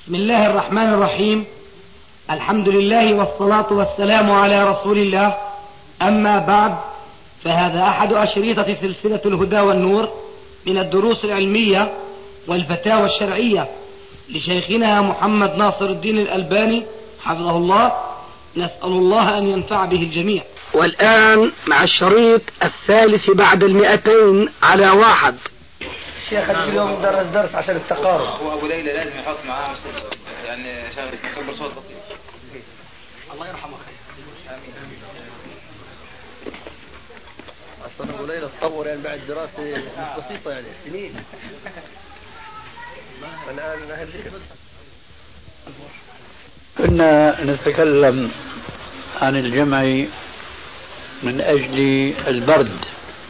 بسم الله الرحمن الرحيم. الحمد لله والصلاة والسلام على رسول الله. أما بعد، فهذا أحد أشريطة سلسلة الهدى والنور من الدروس العلمية والفتاوى الشرعية لشيخنا محمد ناصر الدين الألباني حفظه الله. نسأل الله أن ينفع به الجميع. والآن مع الشريط الثالث بعد 200 على 1. الشيخ اليوم درس عشان التقارب. هو أبو ليلى لازم يحط معاه يعني شغل يكبر صوت بسيط. الله يرحمه. أصلا أبو ليلى تطور يعني بعد دراسة بسيطة يعني سنين. الآن كنا نتكلم عن الجمع من أجل البرد،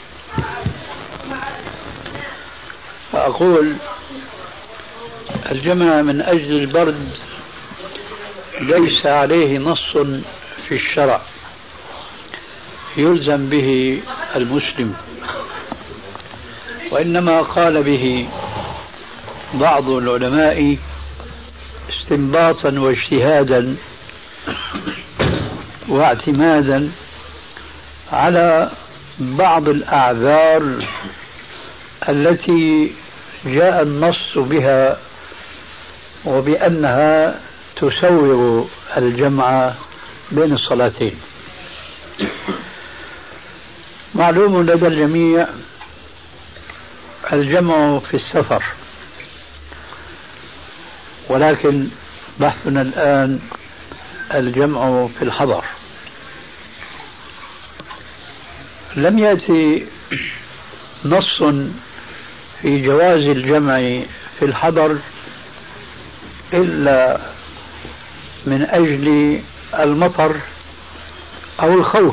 فأقول الجمع من أجل البرد ليس عليه نص في الشرع يلزم به المسلم، وإنما قال به بعض العلماء استنباطا واجتهادا واعتمادا على بعض الأعذار التي جاء النص بها وبأنها تسوغ الجمع بين الصلاتين. معلوم لدى الجميع الجمع في السفر، ولكن بحثنا الآن الجمع في الحضر. لم يأتي نص في جواز الجمع في الحضر إلا من أجل المطر أو الخوف،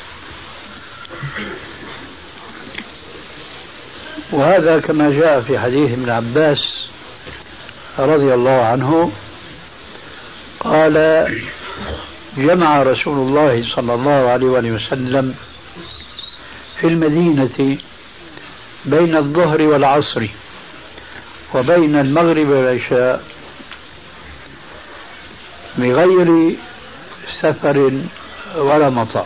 وهذا كما جاء في حديث ابن عباس رضي الله عنه قال: جمع رسول الله صلى الله عليه وسلم في المدينة بين الظهر والعصر وبين المغرب والعشاء بغير سفر ولا مطر.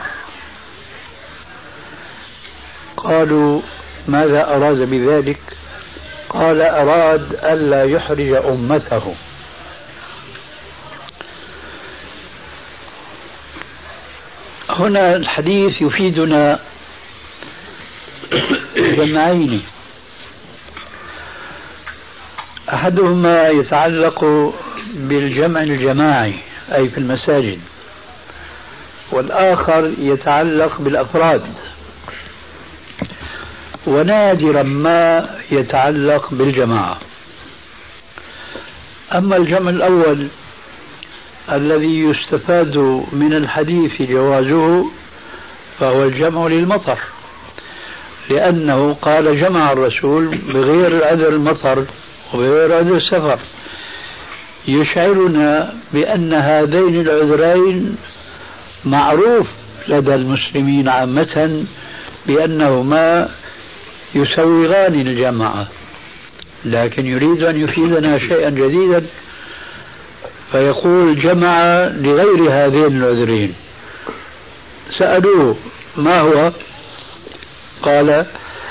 قالوا: ماذا أراد بذلك؟ قال: أراد ألا يحرج أمته. هنا الحديث يفيدنا جمعين: أحدهما يتعلق بالجمع الجماعي أي في المساجد، والآخر يتعلق بالأفراد، ونادرا ما يتعلق بالجماعة. أما الجمع الأول الذي يستفاد من الحديث جوازه فهو الجمع للمطر، لأنه قال جمع الرسول بغير عذر المطر وبغير عذر السفر، يشعرنا بأن هذين العذرين معروف لدى المسلمين عامة بأنهما يسوغان الجماعة، لكن يريد أن يفيدنا شيئا جديدا فيقول جمع لغير هذين العذرين. سألوه: ما هو؟ قال: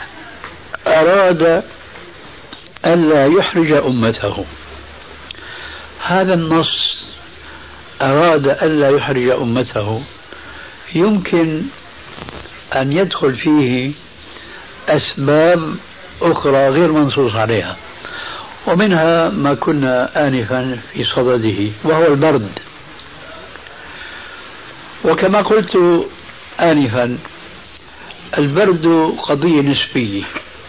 أراد ألا يحرج أمته. هذا النص أراد ألا يحرج أمته يمكن أن يدخل فيه أسباب أخرى غير منصوص عليها، ومنها ما كنا آنفا في صدده وهو البرد. وكما قلت آنفا البرد قضية نسبية،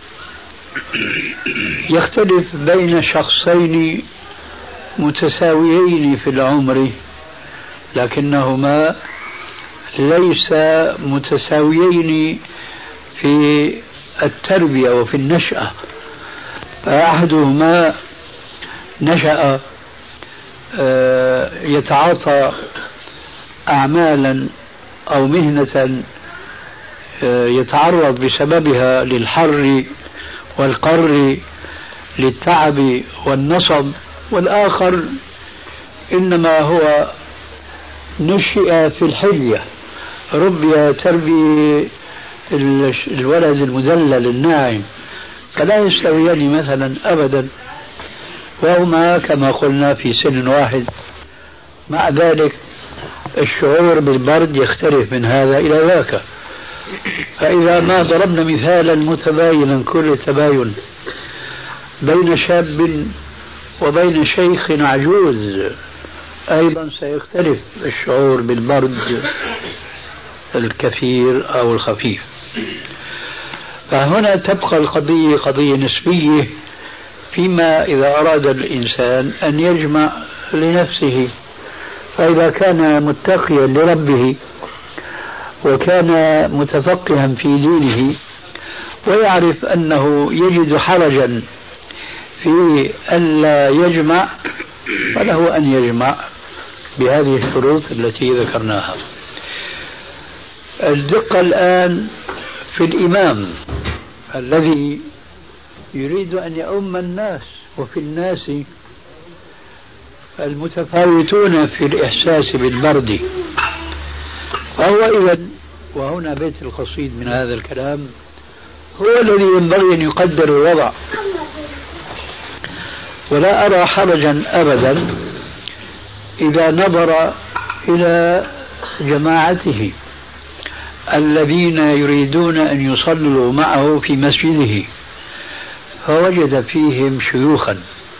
يختلف بين شخصين متساويين في العمر لكنهما ليس متساويين في التربية وفي النشأة، فأحدهما نشأ يتعاطى أعمالا أو مهنة يتعرض بسببها للحر والقر للتعب والنصب والآخر إنما هو نشئ في الحلية، ربي تربية الولد المدلل الناعم، فلا يستويان مثلا أبدا، وهما كما قلنا في سن واحد. مع ذلك الشعور بالبرد يختلف من هذا إلى ذاك. فإذا ما ضربنا مثالا متباينا كل التباين بين شاب وبين شيخ عجوز، أيضا سيختلف الشعور بالبرد الكثير أو الخفيف. فهنا تبقى القضية قضية نسبية، فيما إذا أراد الإنسان أن يجمع لنفسه. فإذا كان متقيا لربه وكان متفقها في دينه ويعرف أنه يجد حرجا في ألا يجمع، فله أن يجمع بهذه الشروط التي ذكرناها. الدقة الآن في الإمام الذي يريد أن يؤم الناس، وفي الناس المتفاوتون في الإحساس بالبرد. فهو إذن، وهنا بيت القصيد من هذا الكلام، هو الذي ينبغي أن يقدر الوضع. ولا أرى حرجا أبدا إذا نظر إلى جماعته الذين يريدون أن يصلوا معه في مسجده فوجد فيهم شيوخا،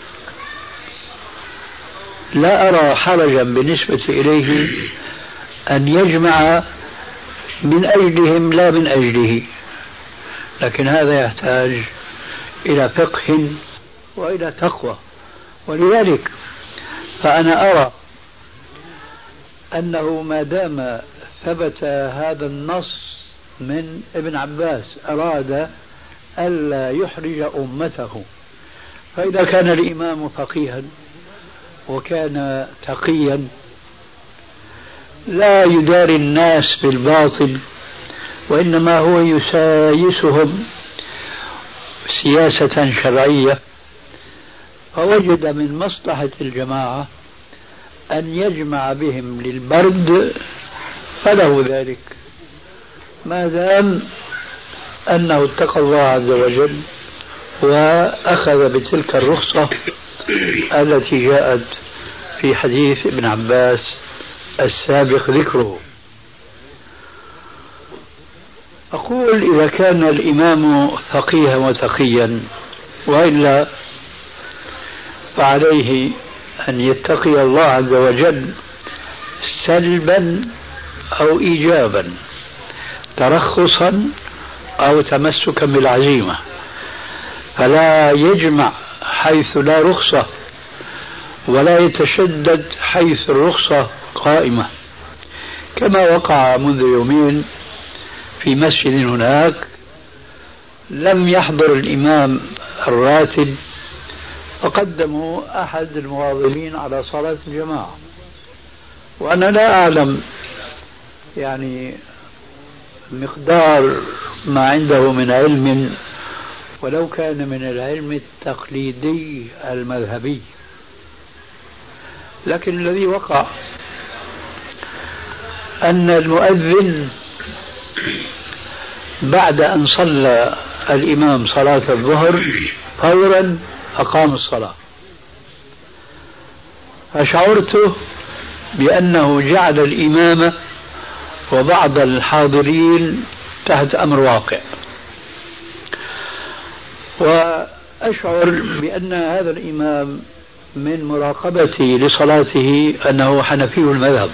لا أرى حرجا بالنسبة إليه أن يجمع من أجلهم لا من أجله، لكن هذا يحتاج إلى فقه وإلى تقوى. ولذلك فأنا أرى أنه ما دام ثبت هذا النص من ابن عباس أراد ألا يحرج أمته، فإذا كان الإمام فقيها وكان تقيا لا يداري الناس بالباطل، وإنما هو يسايسهم سياسة شرعية، فوجد من مصلحة الجماعة أن يجمع بهم للبرد فله ذلك، ما دام أنه اتقى الله عز وجل وأخذ بتلك الرخصة التي جاءت في حديث ابن عباس السابق ذكره. أقول إذا كان الإمام فقيها وتقيا، وإلا فعليه أن يتقي الله عز وجل سلبا أو إيجابا، ترخصا أو تمسكا بالعزيمة، فلا يجمع حيث لا رخصة ولا يتشدد حيث الرخصة قائمة، كما وقع منذ يومين في مسجد هناك لم يحضر الإمام الراتب فقدموا أحد المواظبين على صلاة الجماعة، وأنا لا أعلم يعني مقدار ما عنده من علم، ولو كان من العلم التقليدي المذهبي، لكن الذي وقع أن المؤذن بعد أن صلى الإمام صلاة الظهر فورا أقام الصلاة، فشعرت بأنه جعل الإمام وبعض الحاضرين تحت أمر واقع، وأشعر بأن هذا الإمام من مراقبتي لصلاته أنه حنفي المذهب،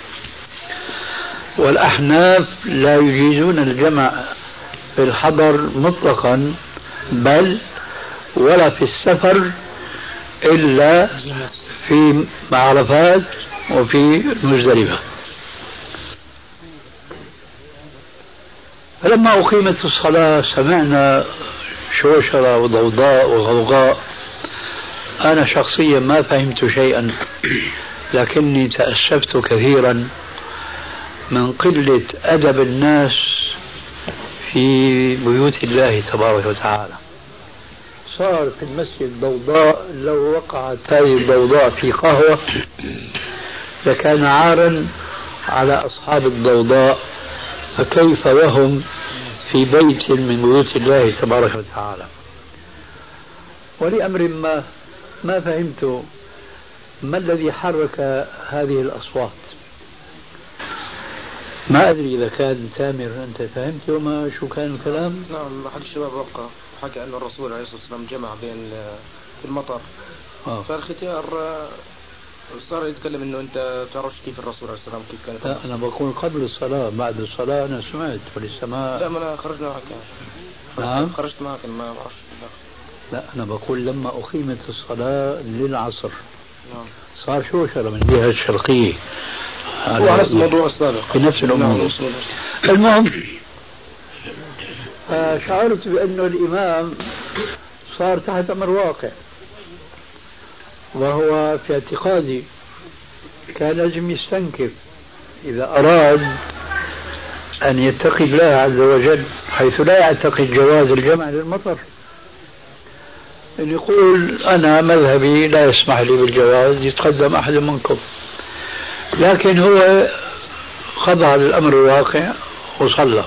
والأحناف لا يجيزون الجمع في الحضر مطلقا، بل ولا في السفر إلا في عرفات وفي مزدلفة. فلما أقيمت الصلاة سمعنا شوشرة وضوضاء وغوغاء، أنا شخصيا ما فهمت شيئا، لكني تأسفت كثيرا من قلة أدب الناس في بيوت الله تبارك وتعالى. صار في المسجد ضوضاء، لو وقعت هذه الضوضاء في قهوة لكان عارا على أصحاب الضوضاء، فكيف وهم في بيت من بيوت الله تبارك وتعالى. ولأمر ما فهمت ما الذي حرك هذه الأصوات. ما أدري إذا كان تامر أنت فهمت وما شو كان الكلام؟ نعم، أحد الشباب وقع حكى أن الرسول عليه الصلاة والسلام جمع بين المطر. فالختيار صار يتكلم أنه أنت تعرفش كيف الرسول عليه الصلاة والسلام كيف كانت. لا أنا بقول قبل الصلاة، بعد الصلاة أنا سمعت وللسماء. لا، ما أنا خرجنا معك. نعم خرجت معك ما بعرفش. لا أنا بقول لما أقيمت الصلاة للعصر نعم صار شوشرة من الجهة الشرقية وعلى نفس الموضوع السابق في نفس الأمور. المهم شعرت بأنه الإمام صار تحت أمر واقع، وهو في اعتقادي كان لازم يستنكف إذا أراد أن يتقي الله عز وجل، حيث لا يعتقد جواز الجمع للمطر، أن يقول أنا مذهبي لا يسمح لي بالجواز، يتقدم أحد منكم. لكن هو خضع للأمر الواقع وصلى.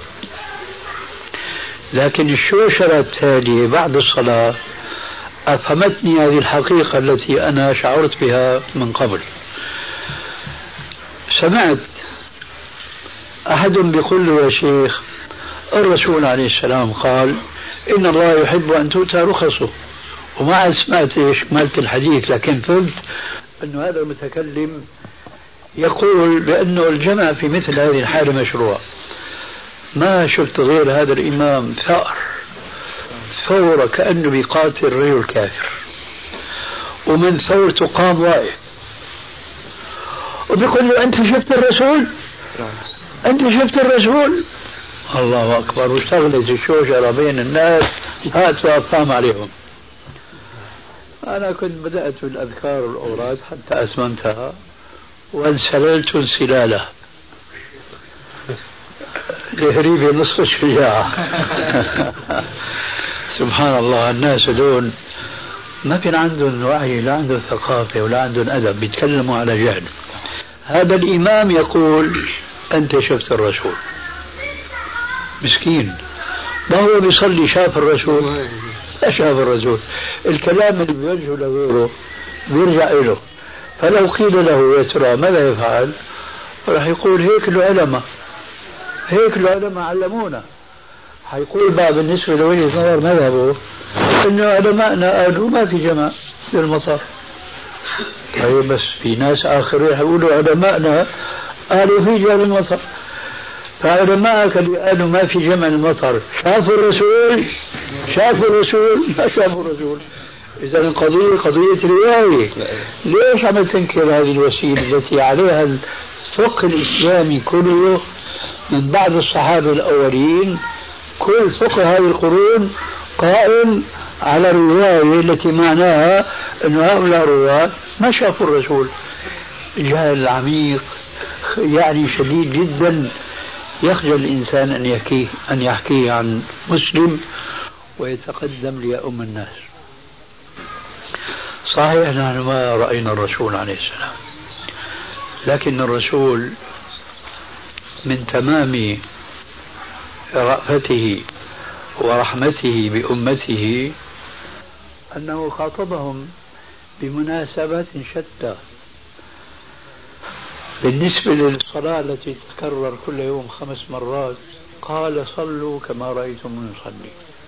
لكن الشوشرة التالية بعد الصلاة أفهمتني هذه الحقيقة التي أنا شعرت بها من قبل. سمعت أحد بيقول له يا شيخ الرسول عليه السلام قال إن الله يحب أن تؤتى رخصه، وما سمعت إيش مالك الحديث، لكن فهمت أن هذا المتكلم يقول بأنه الجمع في مثل هذه الحالة مشروع. ما شفت غير هذا الإمام ثورة كأنه بيقاتل رجل كافر، ومن ثورته قام واقف وبيقول له أنت شفت الرسول؟ أنت شفت الرسول؟ الله أكبر. واشتغلت الشوشرة بين الناس، هات وأقام عليهم. أنا كنت بدأت بالأذكار والأوراد حتى أتممتها وانسللت انسلاله لهريب نصف الشجاعة. سبحان الله، الناس دول ما كان عندهم وعي، لا عندهم ثقافة ولا عندهم أدب، بيتكلموا على جهل. هذا الإمام يقول أنت شفت الرسول، مسكين ما هو بيصلي شاف الرسول؟ لا شاف الرسول. الكلام اللي بيوجهه لغيره بيرجع له. فلو قيل له يا ترى ماذا يفعل؟ راح يقول هيك العلماء، هيك العلماء علمونا. حيقول بقى بالنسبة لوجه نظر مذهبه إنه علماءنا قالوا ما في جمع للمطر. طيب بس في ناس آخرين يقولوا علماءنا قالوا في جمع للمطر. فعلماءك اللي قالوا ما في جمع المطر شافوا الرسول؟ شافوا الرسول؟ ما شافوا الرسول. إذا القضية قضية رواية. ليش عم تنكر هذه الوسيلة التي عليها الفقه الإسلامي كله من بعد الصحابة الأولين؟ كل فقه هذه القرون قائم على الرواية التي معناها أن هؤلاء الرواة ما شافوا الرسول. جهل عميق يعني شديد جدا، يخجل الإنسان أن يحكيه عن مسلم ويتقدم ليؤم الناس. صحيح نحن ما رأينا الرسول عليه السلام، لكن الرسول من تمام رأفته ورحمته بأمته أنه خاطبهم بمناسبات شتى. بالنسبة للصلاة التي تتكرر كل يوم 5 مرات قال صلوا كما رأيتم يصلي،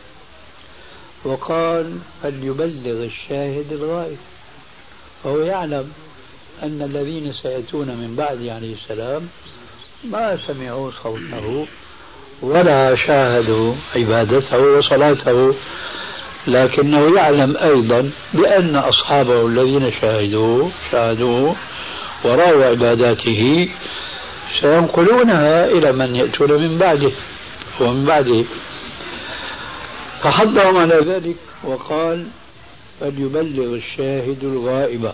وقال فليبلغ الشاهد الغائب. فهو يعلم أن الذين سيأتون من بعد عليه السلام ما سمعوا صوته ولا شاهدوا عبادته وصلاته، لكنه يعلم أيضا بأن أصحابه الذين شاهدوه ورأوا عباداته سينقلونها إلى من يأتون من بعده ومن بعده. فحضهم على ذلك وقال فليبلغ الشاهد الغائب،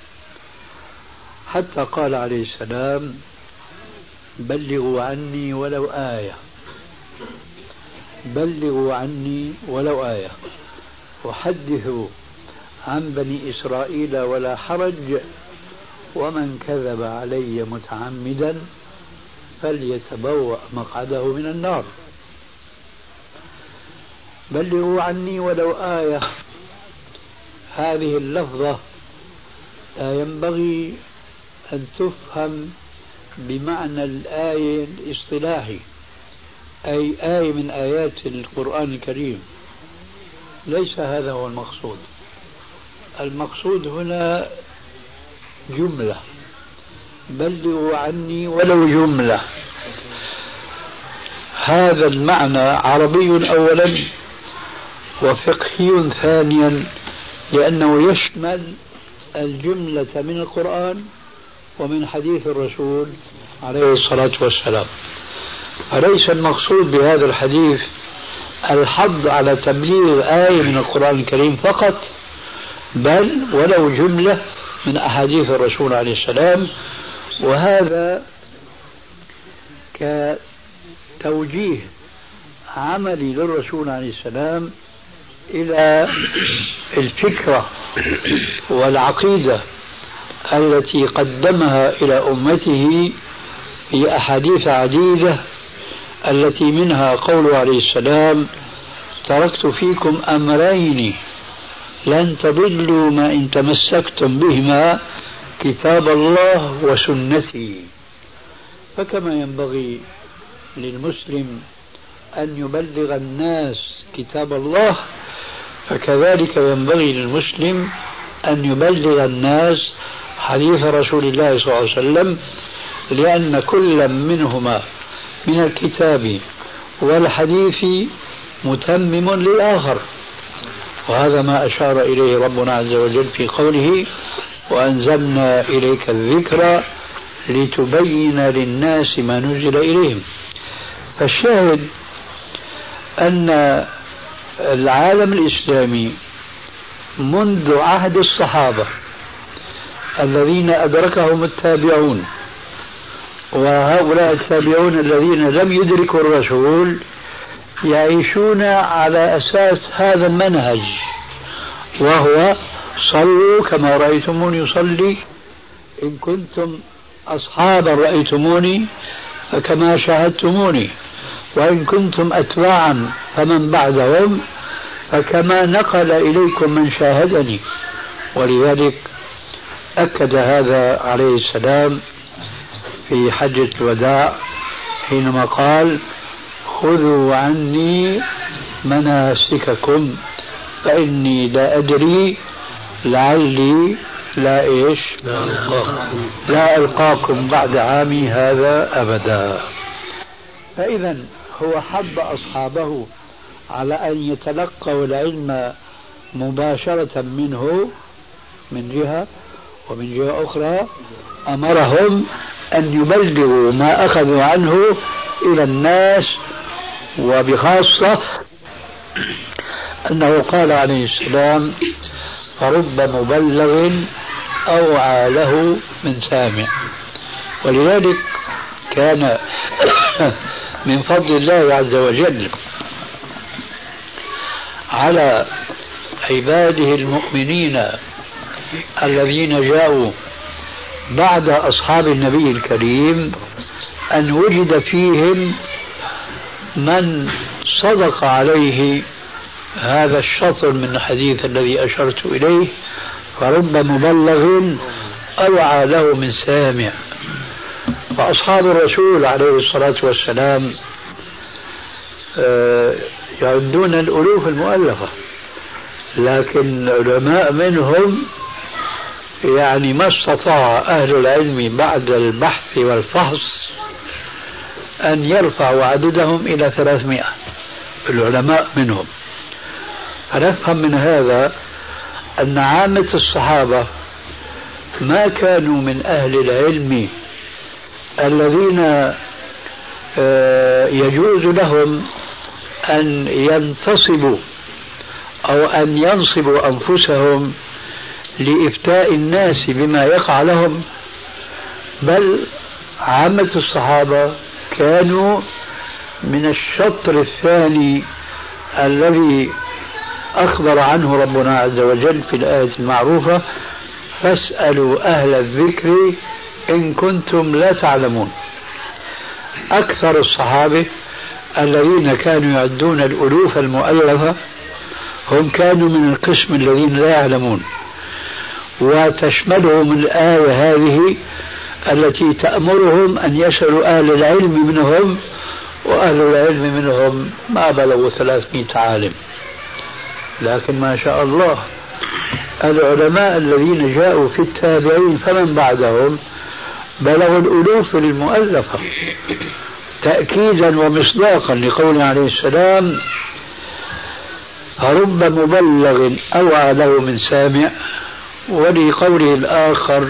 حتى قال عليه السلام بلغوا عني ولو آية، بلغوا عني ولو آية. أحدث عن بني إسرائيل ولا حرج، ومن كذب علي متعمدا فليتبوأ مقعده من النار. بلغوا عني ولو آية. هذه اللفظة لا ينبغي أن تفهم بمعنى الآية الاصطلاحي، أي آية من آيات القرآن الكريم. ليس هذا هو المقصود. المقصود هنا جملة، بلغوا عني ولو جملة. هذا المعنى عربي أولا وفقهي ثانيا، لأنه يشمل الجملة من القرآن ومن حديث الرسول عليه الصلاة والسلام. أليس المقصود بهذا الحديث الحض على تبليغ آية من القرآن الكريم فقط، بل ولو جملة من أحاديث الرسول عليه السلام. وهذا كتوجيه عملي للرسول عليه السلام إلى الفكرة والعقيدة التي قدمها إلى أمته في أحاديث عديدة، التي منها قوله عليه السلام: تركت فيكم أمرين لن تضلوا ما إن تمسكتم بهما، كتاب الله وسنتي. فكما ينبغي للمسلم أن يبلغ الناس كتاب الله، فكذلك ينبغي للمسلم أن يبلغ الناس حديث رسول الله صلى الله عليه وسلم، لأن كل منهما من الكتاب والحديث متمم للآخر. وهذا ما أشار إليه ربنا عز وجل في قوله: وأنزلنا إليك الذكر لتبين للناس ما نزل إليهم. فالشاهد أن العالم الإسلامي منذ عهد الصحابة الذين أدركهم التابعون، وهؤلاء التابعون الذين لم يدركوا الرسول، يعيشون على أساس هذا المنهج، وهو: صلوا كما رأيتموني يصلي، إن كنتم أصحابا رأيتموني فكما شاهدتموني، وإن كنتم أتباعا فمن بعدهم فكما نقل إليكم من شاهدني. ولذلك أكد هذا عليه السلام في حجة الوداع حينما قال: خذوا عني مناسككم فإني لا أدري لعلي لا ألقاكم بعد عامي هذا أبدا. فإذا هو حب أصحابه على أن يتلقوا العلم مباشرة منه من جهة، ومن جهة أخرى أمرهم أن يبلغوا ما أخذوا عنه إلى الناس، وبخاصة أنه قال عليه السلام: فرب مبلغ أوعى له من سامع. ولذلك كان من فضل الله عز وجل على عباده المؤمنين الذين جاءوا بعد أصحاب النبي الكريم أن وجد فيهم من صدق عليه هذا الشطر من الحديث الذي أشرت إليه: فرب مبلغ أوعى له من سامع. فأصحاب الرسول عليه الصلاة والسلام يعدون الألوف المؤلفة، لكن العلماء منهم يعني ما استطاع أهل العلم بعد البحث والفحص أن يرفعوا عددهم إلى 300 العلماء منهم. فنفهم من هذا أن عامة الصحابة ما كانوا من أهل العلم الذين يجوز لهم أن ينتصبوا أو أن ينصبوا أنفسهم لإفتاء الناس بما يقع لهم، بل عامة الصحابة كانوا من الشطر الثاني الذي أخبر عنه ربنا عز وجل في الآية المعروفة: فاسألوا أهل الذكر إن كنتم لا تعلمون. أكثر الصحابة الذين كانوا يعدون الألوف المؤلفة هم كانوا من القسم الذين لا يعلمون، وتشملهم الآية هذه التي تأمرهم أن يسألوا أهل العلم منهم، وأهل العلم منهم ما بلغوا 300 عالم. لكن ما شاء الله العلماء الذين جاءوا في التابعين فمن بعدهم بلغوا الألوف المؤلفة، تأكيدا ومصداقا لقوله عليه السلام: رب مبلغ أوعى له من سامع. ولقوله الآخر: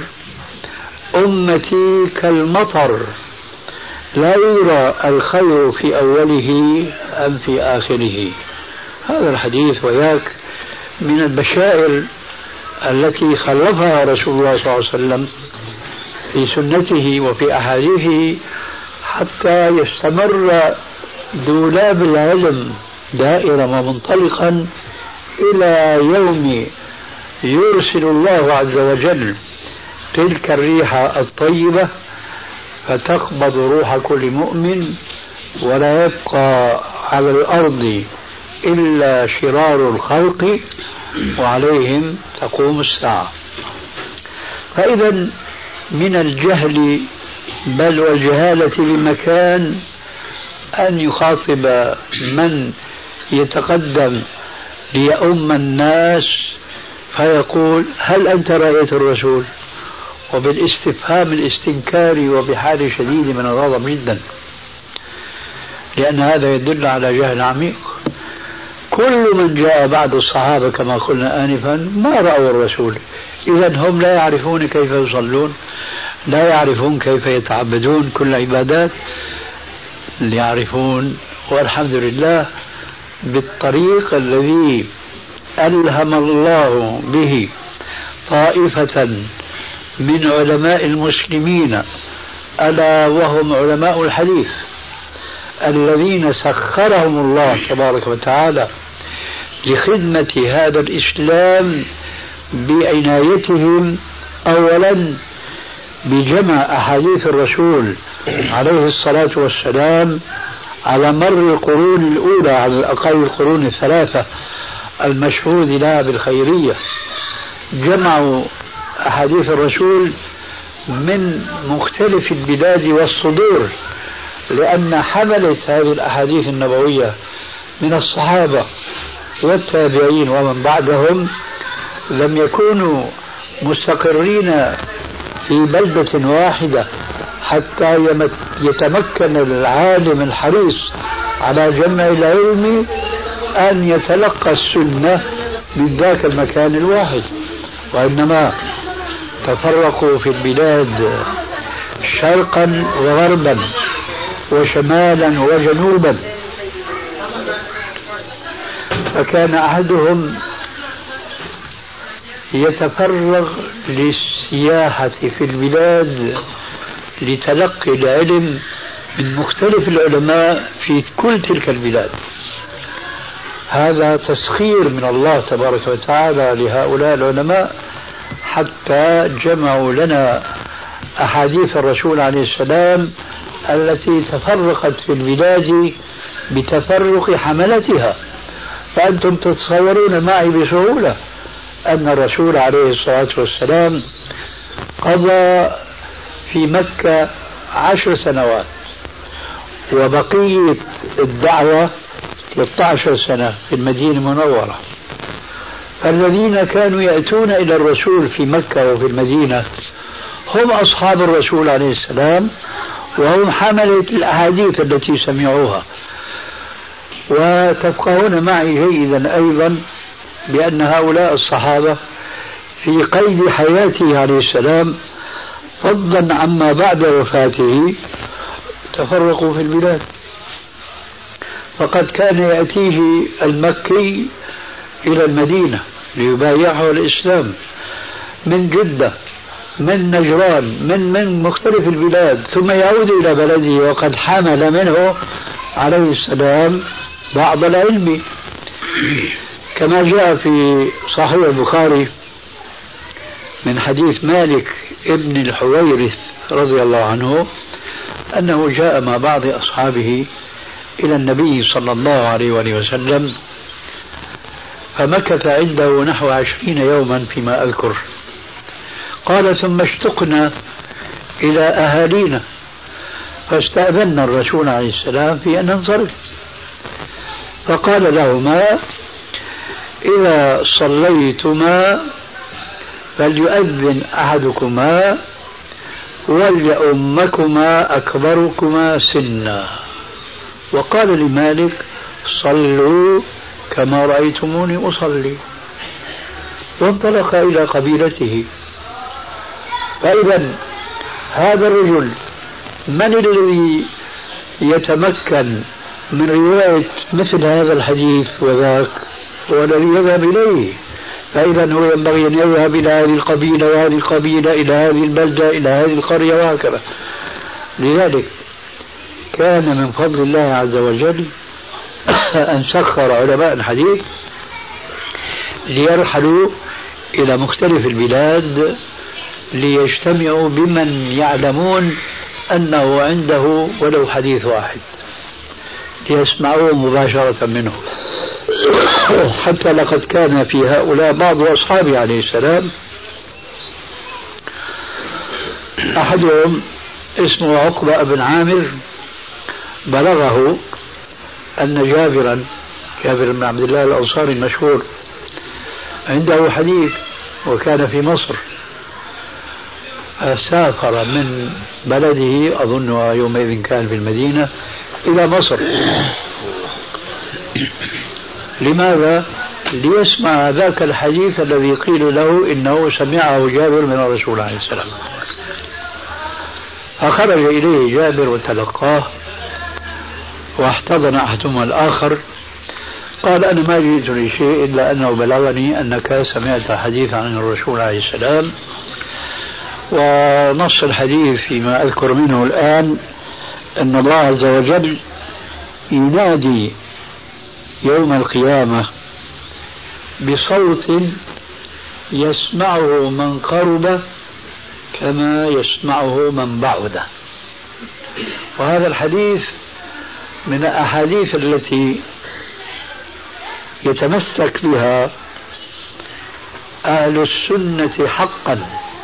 أمتي كالمطر لا يرى الخير في أوله أم في آخره. هذا الحديث وياك من البشائر التي خلفها رسول الله صلى الله عليه وسلم في سنته وفي أحاديثه حتى يستمر دولاب العلم دائرا ومنطلقا إلى يوم يرسل الله عز وجل تلك الريح الطيبة فتقبض روح كل مؤمن، ولا يبقى على الأرض إلا شرار الخلق وعليهم تقوم الساعة. فإذا من الجهل بل والجهالة بمكان أن يخاطب من يتقدم ليؤم الناس فيقول: هل أنت رأيت الرسول؟ وبالاستفهام الاستنكاري وبحال شديد من الغضب جدا، لأن هذا يدل على جهل عميق. كل من جاء بعد الصحابة كما قلنا آنفا ما رأوا الرسول، إذن هم لا يعرفون كيف يصلون، لا يعرفون كيف يتعبدون كل عبادات، يعرفون والحمد لله بالطريق الذي ألهم الله به طائفة من علماء المسلمين، ألا وهم علماء الحديث الذين سخرهم الله تبارك وتعالى لخدمة هذا الإسلام بعنايتهم أولا بجمع أحاديث الرسول عليه الصلاة والسلام على مر القرون الأولى، على الأقل القرون الثلاثة المشهود لها بالخيرية. جمعوا أحاديث الرسول من مختلف البلاد والصدور، لأن حملة هذه الأحاديث النبوية من الصحابة والتابعين ومن بعدهم لم يكونوا مستقرين في بلدة واحدة حتى يتمكن العالم الحريص على جمع العلم أن يتلقى السنة من ذاك المكان الواحد، وإنما تفرقوا في البلاد شرقا وغربا وشمالا وجنوبا. فكان أحدهم يتفرغ للسياحة في البلاد لتلقي العلم من مختلف العلماء في كل تلك البلاد. هذا تسخير من الله تبارك وتعالى لهؤلاء العلماء حتى جمعوا لنا أحاديث الرسول عليه السلام التي تفرقت في البلاد بتفرق حملتها. فأنتم تتصورون معي بسهولة أن الرسول عليه الصلاة والسلام قضى في مكة 10 سنوات، وبقية الدعوة 13 سنة في المدينة المنورة. فالذين كانوا يأتون إلى الرسول في مكة وفي المدينة هم أصحاب الرسول عليه السلام، وهم حملة الأحاديث التي سمعوها. وتفقهون معي جيدا أيضا بأن هؤلاء الصحابة في قيد حياته عليه السلام فضلا عما بعد وفاته تفرقوا في البلاد. فقد كان يأتيه المكي إلى المدينة ليبايعه الإسلام من جدة، من نجران، من مختلف البلاد، ثم يعود إلى بلده وقد حمل منه عليه السلام بعض العلم. كما جاء في صحيح البخاري من حديث مالك ابن الحويرث رضي الله عنه أنه جاء مع بعض أصحابه إلى النبي صلى الله عليه وآله وسلم فمكث عنده نحو 20 يوما فيما أذكر. قال ثم اشتقنا إلى أهالينا فاستأذنا الرسول عليه السلام في أن ننصرف، فقال لهما إذا صليتما فليؤذن أحدكما وليؤمكما أكبركما سنا، وقال لمالك صلوا كما رأيتموني أصلي، وانطلق إلى قبيلته. فإذا هذا الرجل من الذي يتمكن من رواية مثل هذا الحديث وذاك؟ هو الذي يذهب إليه. فإذا هو ينبغي أن يذهب إلى هذه القبيلة وهذه القبيلة إلى هذه البلدة إلى هذه القرية وهكذا. لذلك كان من فضل الله عز وجل أن سخر علماء الحديث ليرحلوا إلى مختلف البلاد ليجتمعوا بمن يعلمون أنه عنده ولو حديث واحد ليسمعوه مباشرة منه. حتى لقد كان في هؤلاء بعض أصحابه عليه السلام، أحدهم اسمه عقبة بن عامر، بلغه أن جابر بن عبد الله الأنصاري المشهور عنده حديث وكان في مصر، سافر من بلده أظن يومئذ كان في المدينة إلى مصر. لماذا؟ ليسمع ذاك الحديث الذي قيل له إنه سمعه جابر من الرسول عليه السلام. فخرج إليه جابر وتلقاه واحتضن أحدهما الآخر. قال أنا ما جئت لشيء إلا أنه بلغني أنك سمعت حديثا عن الرسول عليه السلام. ونص الحديث فيما أذكر منه الآن أن الله عز وجل ينادي يوم القيامة بصوت يسمعه من قرب كما يسمعه من بعد. وهذا الحديث من الأحاديث التي يتمسك بها أهل السنة حقا،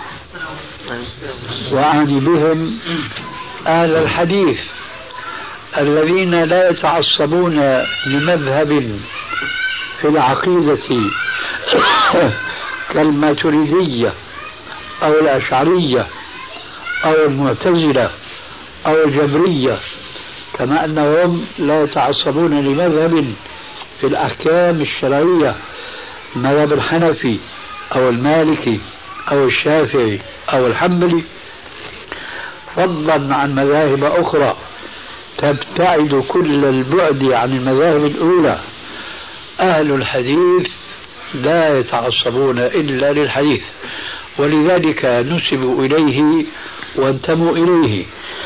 وأعني بهم أهل الحديث الذين لا يتعصبون لمذهب في العقيدة كالماتريدية أو الأشعرية أو المعتزلة أو الجبرية، كما أنهم لا يتعصبون لمذهب في الأحكام الشرعية مذهب الحنفي أو المالكي أو الشافعي أو الحنبلي، فضلا عن مذاهب أخرى تبتعد كل البعد عن المذاهب الأولى. أهل الحديث لا يتعصبون إلا للحديث، ولذلك نسبوا إليه وانتموا إليه.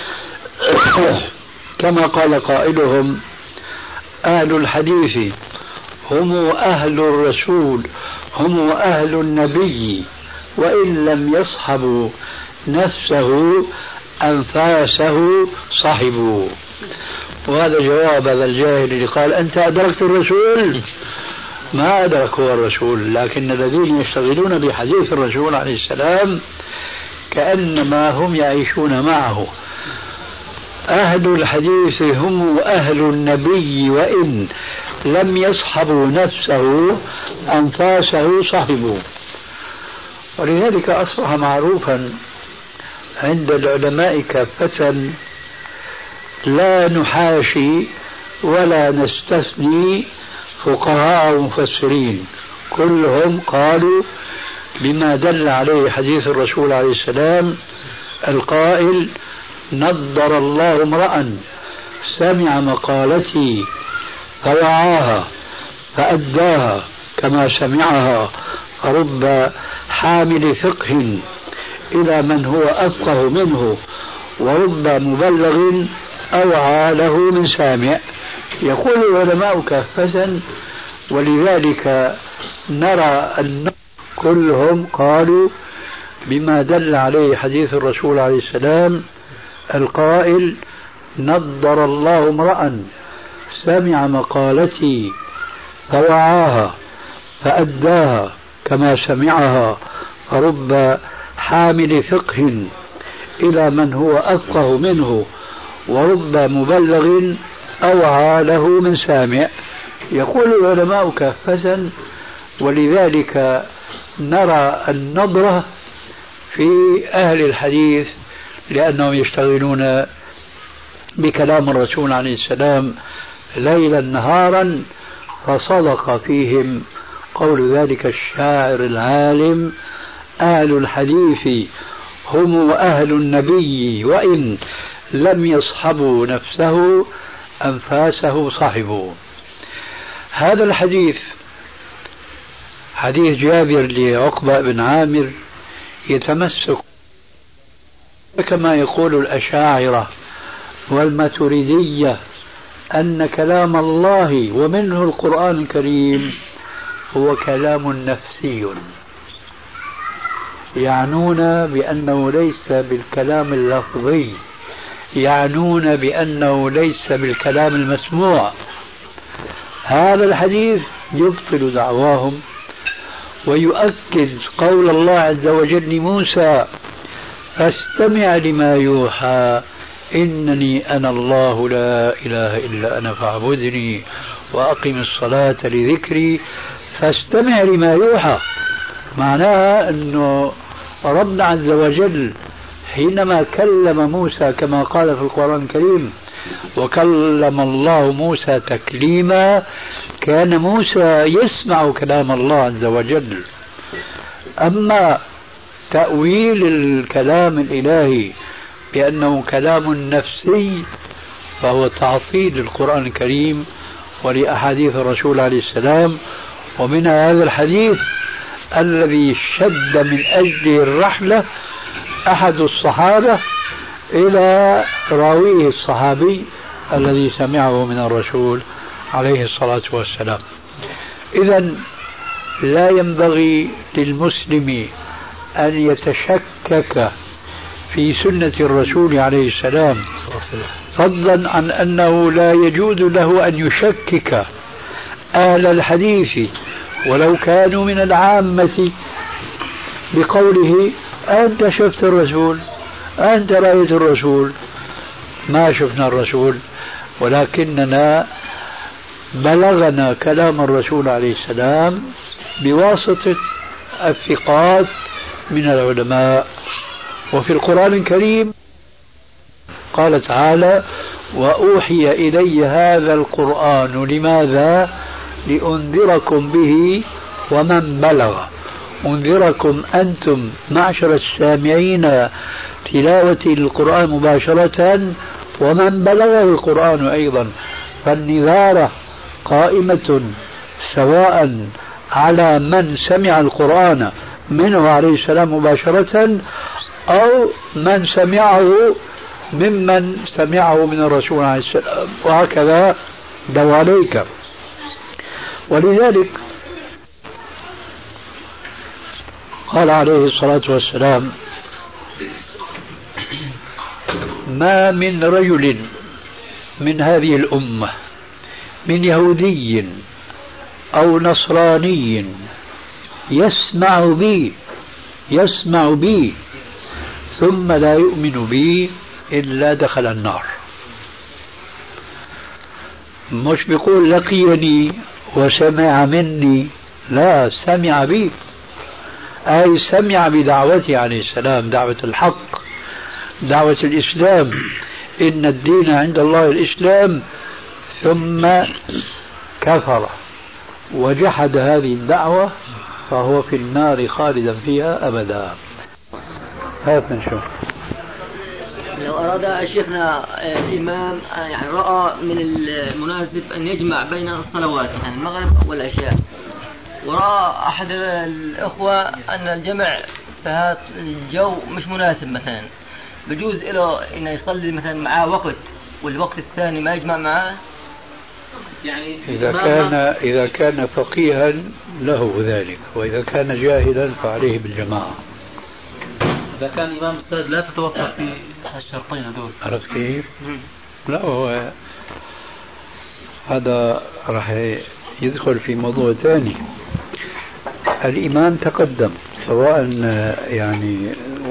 كما قال قائلهم أهل الحديث هم أهل الرسول، هم أهل النبي، وإن لم يصحبوا نفسه أنفاسه صحبوا. وهذا جواب هذا الجاهل اللي قال أنت أدركت الرسول؟ ما أدركه الرسول، لكن الذين يشتغلون بحديث الرسول عليه السلام كأنما هم يعيشون معه. أهل الحديث هم أهل النبي، وإن لم يصحبوا نفسه أنفاسه صحبوا. ولذلك أصبح معروفا عند العلماء كافة لا نحاشي ولا نستثني فقهاء ومفسرين، كلهم قالوا بما دل عليه حديث الرسول عليه السلام القائل نضر الله امرأ سمع مقالتي فوعاها فأداها كما سمعها، فرب حامل فقه إلى من هو أفقه منه، ورب مبلغ أوعى له من سامع. يقول العلماء كافة ولذلك نرى أن كلهم قالوا بما دل عليه حديث الرسول عليه السلام القائل: نضر الله امرأ سمع مقالتي فوعاها فأداها كما سمعها، فرب حامل فقه إلى من هو أفقه منه، ورب مبلغ أوعى له من سامع. يقول العلماء كافة. ولذلك نرى النظرة في أهل الحديث لأنهم يشتغلون بكلام الرسول عليه السلام ليلا نهارا، فصدق فيهم قول ذلك الشاعر العالم: أهل الحديث هم أهل النبي وإن لم يصحبوا نفسه أنفاسه صحبوا. هذا الحديث حديث جابر لعقبة بن عامر يتمسك كما يقول الأشاعرة والماتريدية أن كلام الله ومنه القرآن الكريم هو كلام نفسي، يعنون بأنه ليس بالكلام اللفظي، يعنون بأنه ليس بالكلام المسموع. هذا الحديث يبطل دعواهم ويؤكد قول الله عز وجل لموسى: فاستمع لما يوحى إنني أنا الله لا إله إلا أنا فاعبدني وأقم الصلاة لذكري. فاستمع لما يوحى معناها أنه ربنا عز وجل حينما كلم موسى كما قال في القرآن الكريم: وكلم الله موسى تكليما، كان موسى يسمع كلام الله عز وجل. أما تأويل الكلام الإلهي بأنه كلام نفسي فهو تعطيل للقرآن الكريم ولأحاديث الرسول عليه السلام. ومن هذا الحديث الذي شد من أجله الرحلة أحد الصحابة إلى راويه الصحابي الذي سمعه من الرسول عليه الصلاة والسلام. إذن لا ينبغي للمسلم أن يتشكك في سنة الرسول عليه السلام، فضلا عن أنه لا يجوز له أن يشكك أهل الحديث ولو كانوا من العامة بقوله: أنت شفت الرسول، أنت رأيت الرسول. ما شفنا الرسول، ولكننا بلغنا كلام الرسول عليه السلام بواسطة الثقات من العلماء. وفي القرآن الكريم قال تعالى: وأوحي إلي هذا القرآن لماذا؟ لأنذركم به ومن بلغ. أنذركم أنتم معشر السامعين تلاوة القرآن مباشرة ومن بلغه القرآن أيضا، فالنذارة قائمة سواء على من سمع القرآن منه عليه السلام مباشرة أو من سمعه ممن سمعه من الرسول عليه السلام، وهكذا دواليك. ولذلك قال عليه الصلاة والسلام: ما من رجل من هذه الأمة من يهودي أو نصراني يسمع بي ثم لا يؤمن بي إلا دخل النار. مش بيقول لقيني وسمع مني، لا، سمع بي، أي سمع بدعوتي عليه السلام، دعوة الحق، دعوة الإسلام، إن الدين عند الله الإسلام، ثم كفر وجحد هذه الدعوة فهو في النار خالدا فيها أبدا. هات نشوف. لو أراد شيخنا الإمام يعني رأى من المناسب أن يجمع بين الصلوات يعني المغرب والعشاء، ورأى أحد الأخوة أن الجمع في هذا الجو مش مناسب، مثلا بجوز له إنه يصلي مثلا معاه وقت والوقت الثاني ما يجمع معاه؟ يعني إذا كان فقيها له ذلك، وإذا كان جاهلا فعليه بالجماعة. إذا كان إمام أستاذ لا تتوفر في الشرطين هذول. عرفت كيف؟ لا، هو هذا راح يدخل في موضوع ثاني. الإمام تقدم سواء يعني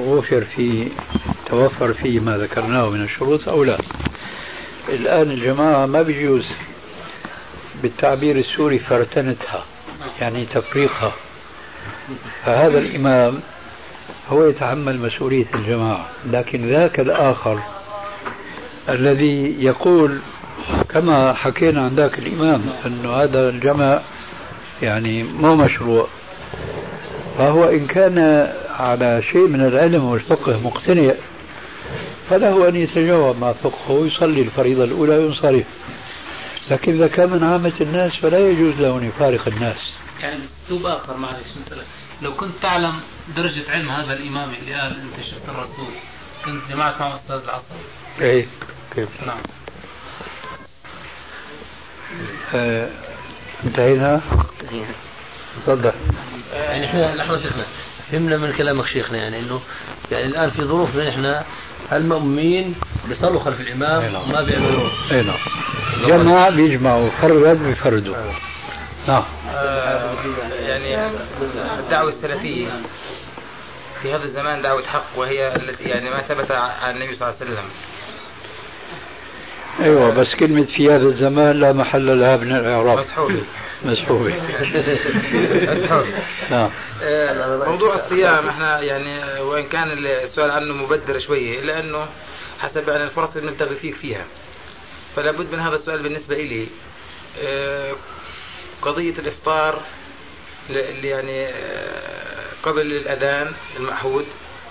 توفر فيه ما ذكرناه من الشروط أو لا. الآن الجماعة ما بيجوز بالتعبير السوري فرتنتها، يعني تفريقها. فهذا الإمام هو يتحمل مسؤولية الجماعة، لكن ذاك الآخر الذي يقول كما حكينا عن ذاك الإمام أنه هذا الجمع يعني مو مشروع، فهو إن كان على شيء من العلم والفقه مقتنع فله أن يتجاوب مع فقهه ويصلي الفريضة الأولى وينصرف. لكن إذا كان من عامة الناس فلا يجوز له أن يفارق الناس. يعني أسلوب آخر، معلش، مثلا لو كنت تعلم درجة علم هذا الإمام اللي قال أنت شفت الرسول، كنت جمعت مع أستاذ العصر. إيه كيف؟ نعم. انتهينا. تفضل. يعني احنا شيخنا فهمنا من كلامك شيخنا يعني انه يعني الان في ظروفنا احنا المأمومين بيصلوا خلف الامام وما بيعملوا. اي نعم. جماعة بيجمعوا، فرد بيفردوا. نعم. يعني الدعوة السلفية في هذا الزمان دعوة حق، وهي التي يعني ما ثبت عن النبي صلى الله عليه وسلم. ايوه، بس كلمة في هذا الزمان لا محل لها من الاعراب. مسحوبة. موضوع الصيام احنا يعني وان كان السؤال عنه مبدر شوية، الا انه حسب يعني الفرص اللي نلتقي فيها، فلا بد من هذا السؤال بالنسبة لي. قضية الافطار اللي يعني قبل الاذان المعهود،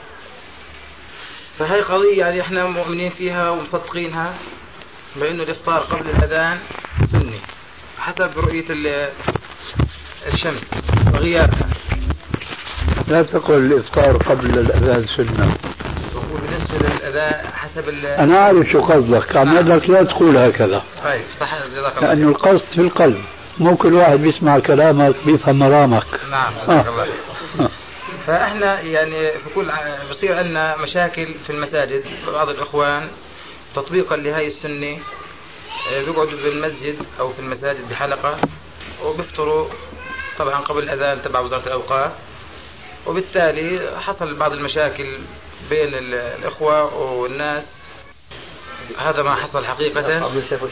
فهي قضية يعني احنا مؤمنين فيها ومصدقينها، بأنه الإفطار قبل الأذان سني حسب رؤية الشمس وغيابها. لا تقل الإفطار قبل الأذان سنة. وقول بالنسبة للأذان حسب أنا أعرف شو قصدك، عم لك لا تقول هكذا. طيب صح، جزاك الله. لأنه القصد في القلب، مو كل واحد بيسمع كلامك بيفهم مرامك. نعم جزاك الله. فإحنا يعني بصير عندنا مشاكل في المساجد. بعض الإخوان تطبيقا لهاي السنة بيقعدوا بالمسجد أو في المساجد بحلقة وبيفطروا طبعا قبل الأذان تبع وزارة الأوقاف، وبالتالي حصل بعض المشاكل بين الإخوة والناس. هذا ما حصل حقيقة.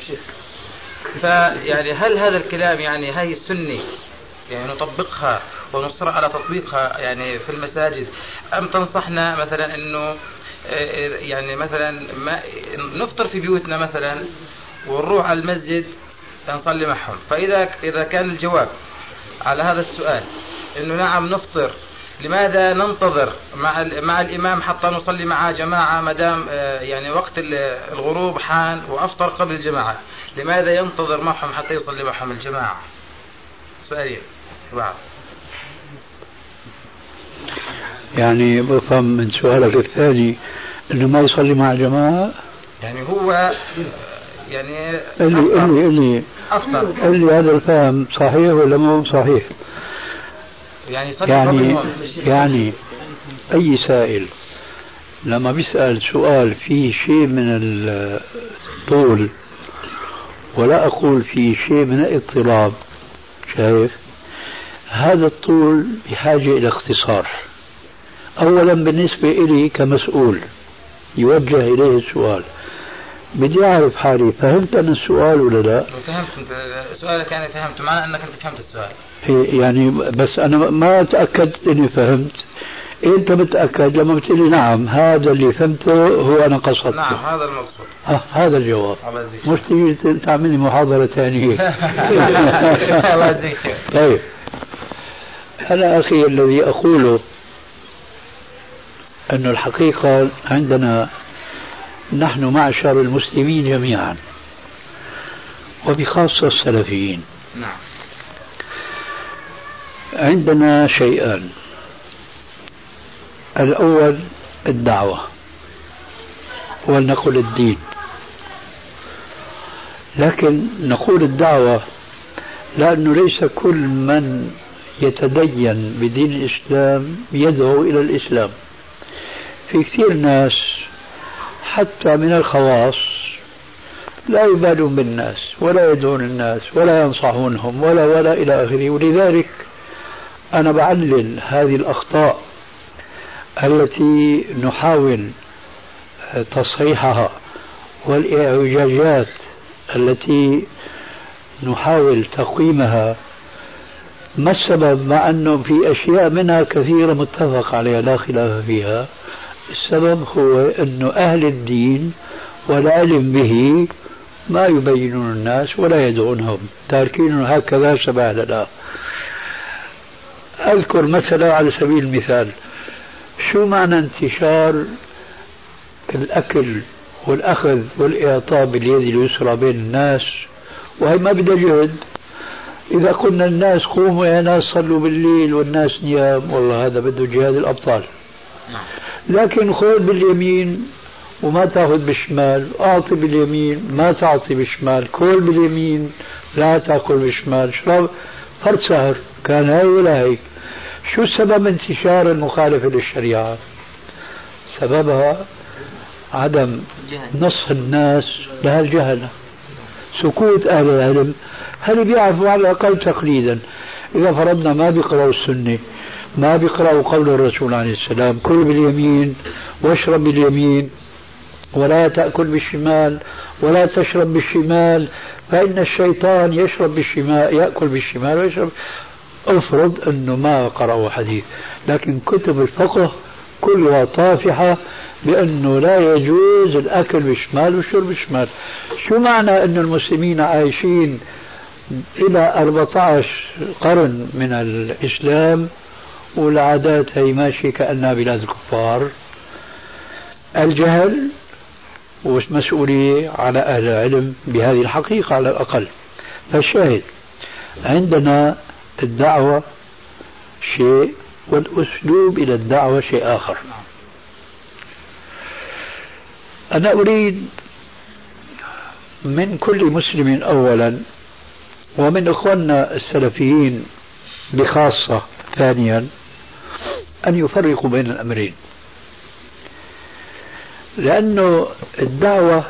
فيعني هل هذا الكلام يعني هاي السنة يعني نطبقها ونصر على تطبيقها يعني في المساجد، أم تنصحنا مثلا أنه يعني مثلا ما نفطر في بيوتنا مثلا ونروح على المسجد نصلي معهم؟ فإذا كان الجواب على هذا السؤال إنه نعم نفطر، لماذا ننتظر مع الإمام حتى نصلي معه جماعة مدام يعني وقت الغروب حان وأفطر قبل الجماعة؟ لماذا ينتظر معهم حتى يصلي معهم الجماعة؟ سؤالين بعض. يعني بفهم من سؤالك الثاني انه ما يصلي مع الجماعة، يعني هو يعني اللي هذا الفهم صحيح ولا مو صحيح؟ يعني اي سائل لما بيسأل سؤال فيه شيء من الطول، ولا اقول فيه شيء من الاضطراب، شايف هذا الطول بحاجة الى اختصار. أولا بالنسبة إلي كمسؤول يوجه إليه السؤال، بدي أعرف حالي فهمت أنا السؤال ولا لا؟ فهمت سؤالك، يعني فهمت معنى أنك أنت فهمت السؤال. يعني بس أنا ما تأكدت إني فهمت. أنت متأكد لما بتقولي نعم هذا اللي فهمته هو أنا قصدته؟ نعم هذا المقصود. هذا الجواب. مش تيجي تعملي محاضرة ثانية. الله يجزيك خير. طيب أنا أخي الذي أقوله أن الحقيقة عندنا نحن معشر المسلمين جميعا وبخاصة السلفيين، نعم، عندنا شيئان. الأول الدعوة ولنقل الدين. لكن نقول الدعوة لأنه ليس كل من يتدين بدين الإسلام يدعو إلى الإسلام. في كثير ناس حتى من الخواص لا يبالون بالناس ولا يدعون الناس ولا ينصحونهم ولا إلى آخره. ولذلك أنا بعلل هذه الأخطاء التي نحاول تصحيحها والإعوجاجات التي نحاول تقويمها. ما السبب؟ مع أنه في أشياء منها كثيرة متفق عليها لا خلاف فيها. السبب هو أنه أهل الدين والعلم به ما يبينون الناس ولا يدعونهم، تاركين هكذا شبه لنا. أذكر مثلا على سبيل المثال شو معنى انتشار الأكل والأخذ والإعطاء باليد اليسرى بين الناس، وهي ما بدها جهد. إذا قلنا الناس قوموا يا ناس صلوا بالليل والناس نيام، والله هذا بده جهاد الأبطال. لكن خذ باليمين وما تأخذ بالشمال، أعطي باليمين ما تعطي بالشمال، كل باليمين لا تأكل بالشمال، اشرب، فرد سهر. كان هاي ولا هيك. شو سبب انتشار المخالفة للشريعة؟ سببها عدم نصح الناس لها الجهل، سكوت أهل العلم. هل بيعرفوا على الأقل تقليدا؟ إذا فرضنا ما بيقرأوا السنة، ما بيقرأوا قول الرسول عليه السلام كل باليمين واشرب باليمين ولا تأكل بالشمال ولا تشرب بالشمال فإن الشيطان يشرب بالشمال يأكل بالشمال ويشرب. افرض أنه ما قرأوا حديث، لكن كتب الفقه كلها طافحة بأنه لا يجوز الأكل بالشمال والشرب بالشمال. شو معنى أن المسلمين عايشين إلى 14 قرن من الإسلام والعادات هي ماشية كأنها بلاد الكفار؟ الجهل والمسؤولية على أهل العلم بهذه الحقيقة على الأقل. فالشاهد عندنا الدعوة شيء والأسلوب إلى الدعوة شيء آخر. أنا أريد من كل مسلم أولا ومن إخواننا السلفيين بخاصة ثانيا أن يفرقوا بين الأمرين، لأنه الدعوة